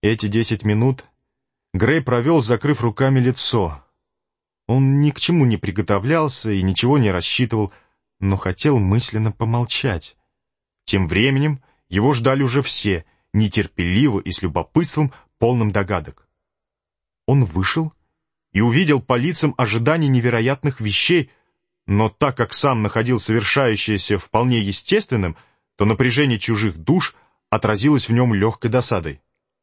Эти 10 минут Грей провел, закрыв руками лицо. Он ни к чему не приготовлялся и ничего не рассчитывал, но хотел мысленно помолчать. Тем временем его ждали уже все, нетерпеливо и с любопытством, полным догадок. Он вышел и увидел по лицам ожидание невероятных вещей, но так как сам находил совершающееся вполне естественным, то напряжение чужих душ отразилось в нем легкой досадой.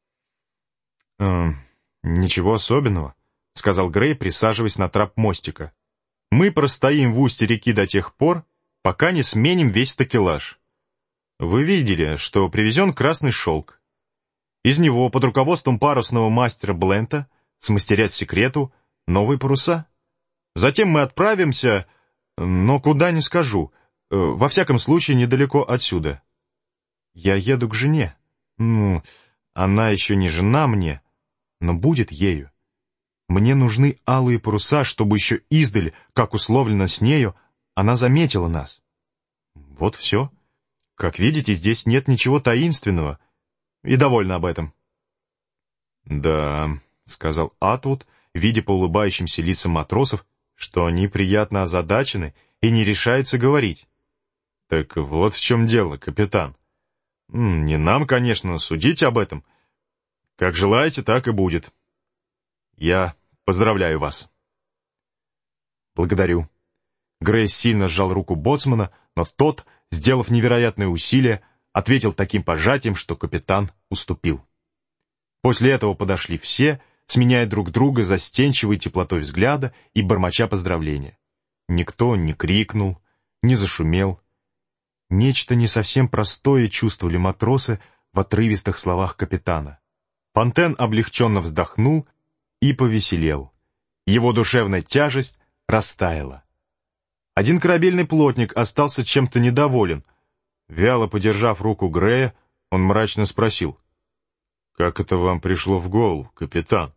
«Ничего особенного», — сказал Грей, присаживаясь на трап мостика. «Мы простоим в устье реки до тех пор, пока не сменим весь такелаж. Вы видели, что привезен красный шелк. Из него под руководством парусного мастера Блента смастерят секрету новые паруса. Затем мы отправимся, но куда не скажу, во всяком случае недалеко отсюда. Я еду к жене. Она еще не жена мне, но будет ею. Мне нужны алые паруса, чтобы еще издали, как условлено с нею, она заметила нас. Вот все. Как видите, здесь нет ничего таинственного, и довольна об этом». «Да», — сказал Атвуд, видя по улыбающимся лицам матросов, что они приятно озадачены и не решаются говорить. «Так вот в чем дело, капитан. Не нам, конечно, судить об этом. Как желаете, так и будет. Я поздравляю вас». «Благодарю». Грей сильно сжал руку боцмана, но тот, сделав невероятное усилие, ответил таким пожатием, что капитан уступил. После этого подошли все, сменяя друг друга застенчивой теплотой взгляда и бормоча поздравления. Никто не крикнул, не зашумел. Нечто не совсем простое чувствовали матросы в отрывистых словах капитана. Фонтен облегченно вздохнул и повеселел. Его душевная тяжесть растаяла. Один корабельный плотник остался чем-то недоволен. Вяло подержав руку Грея, он мрачно спросил: «Как это вам пришло в голову, капитан?»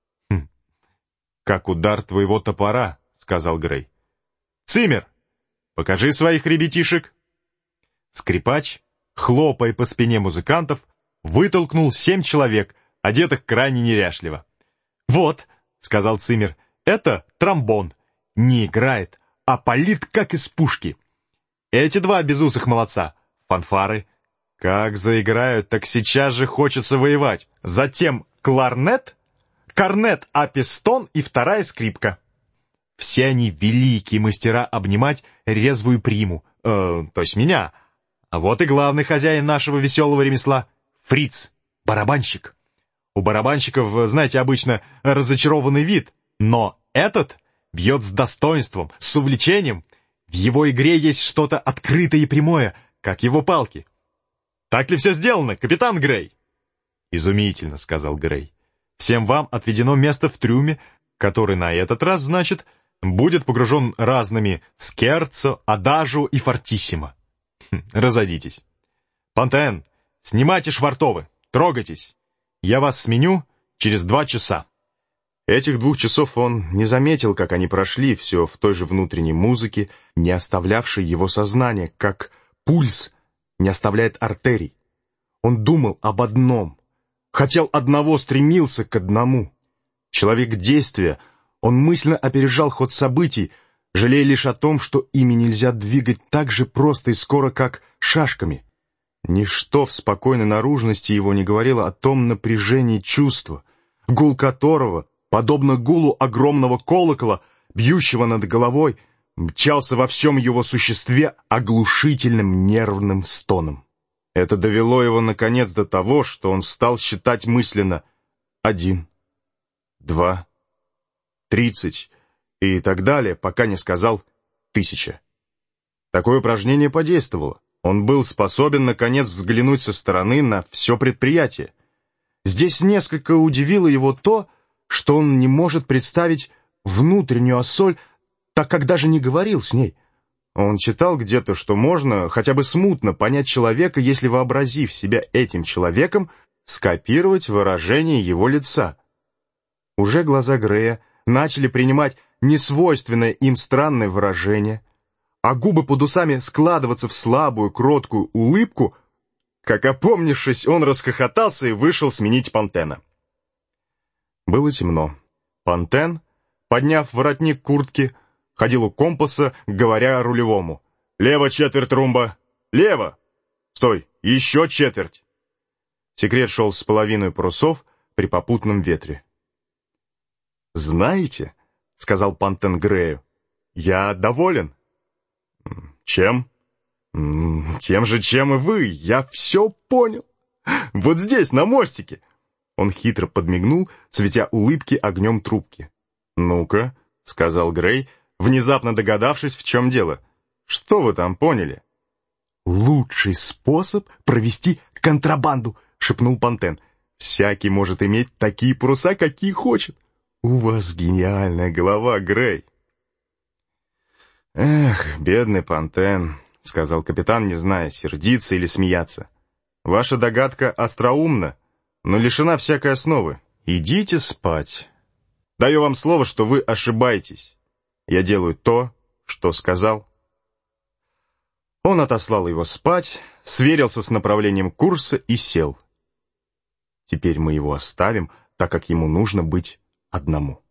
«Как удар твоего топора», — сказал Грей. «Циммер, покажи своих ребятишек». Скрипач, хлопая по спине музыкантов, вытолкнул 7 человек, одетых крайне неряшливо. «Вот», — сказал Циммер, — «это тромбон. Не играет, а палит, как из пушки. Эти 2 безусых молодца, фанфары. Как заиграют, так сейчас же хочется воевать. Затем кларнет, корнет, апистон и 2-я скрипка. Все они великие мастера обнимать резвую приму, то есть меня. А вот и главный хозяин нашего веселого ремесла — Фриц, барабанщик. У барабанщиков, знаете, обычно разочарованный вид, но этот бьет с достоинством, с увлечением. В его игре есть что-то открытое и прямое, как его палки. Так ли все сделано, капитан Грей?» «Изумительно», — сказал Грей. «Всем вам отведено место в трюме, который на этот раз, значит, будет погружен разными скерцо, адажу и фортиссимо. Разойдитесь. Фонтен, снимайте швартовы, трогайтесь. Я вас сменю через 2 часа». Этих 2 часов он не заметил, как они прошли, все в той же внутренней музыке, не оставлявшей его сознание, как пульс не оставляет артерий. Он думал об одном, хотел одного, стремился к одному. Человек действия, он мысленно опережал ход событий, жалея лишь о том, что ими нельзя двигать так же просто и скоро, как шашками. Ничто в спокойной наружности его не говорило о том напряжении чувства, гул которого, подобно гулу огромного колокола, бьющего над головой, мчался во всем его существе оглушительным нервным стоном. Это довело его, наконец, до того, что он стал считать мысленно 1, 2, 30 и так далее, пока не сказал 1000. Такое упражнение подействовало. Он был способен, наконец, взглянуть со стороны на все предприятие. Здесь несколько удивило его то, что он не может представить внутреннюю Ассоль, так как даже не говорил с ней. Он читал где-то, что можно хотя бы смутно понять человека, если, вообразив себя этим человеком, скопировать выражение его лица. Уже глаза Грея начали принимать несвойственное им странное выражение, а губы под усами складываться в слабую, кроткую улыбку, Как опомнившись, он расхохотался и вышел сменить Пантена. Было темно. Пантен, подняв воротник куртки, ходил у компаса, говоря рулевому: «Лево четверть румба! Лево! Стой! Еще четверть!» Секрет шел с половиной парусов при попутном ветре. «Знаете, — сказал Пантен Грею, — я доволен». «Чем?» «Тем же, чем и вы. Я все понял. Вот здесь, на мостике». Он хитро подмигнул, светя улыбки огнем трубки. «Ну-ка», — сказал Грей, внезапно догадавшись, в чем дело. «Что вы там поняли?» «Лучший способ провести контрабанду», — шепнул Пантен. «Всякий может иметь такие паруса, какие хочет. У вас гениальная голова, Грей». «Эх, бедный Пантен», — сказал капитан, не зная, сердиться или смеяться. «Ваша догадка остроумна, но лишена всякой основы. Идите спать. Даю вам слово, что вы ошибаетесь. Я делаю то, что сказал». Он отослал его спать, сверился с направлением курса и сел. Теперь мы его оставим, так как ему нужно быть одному.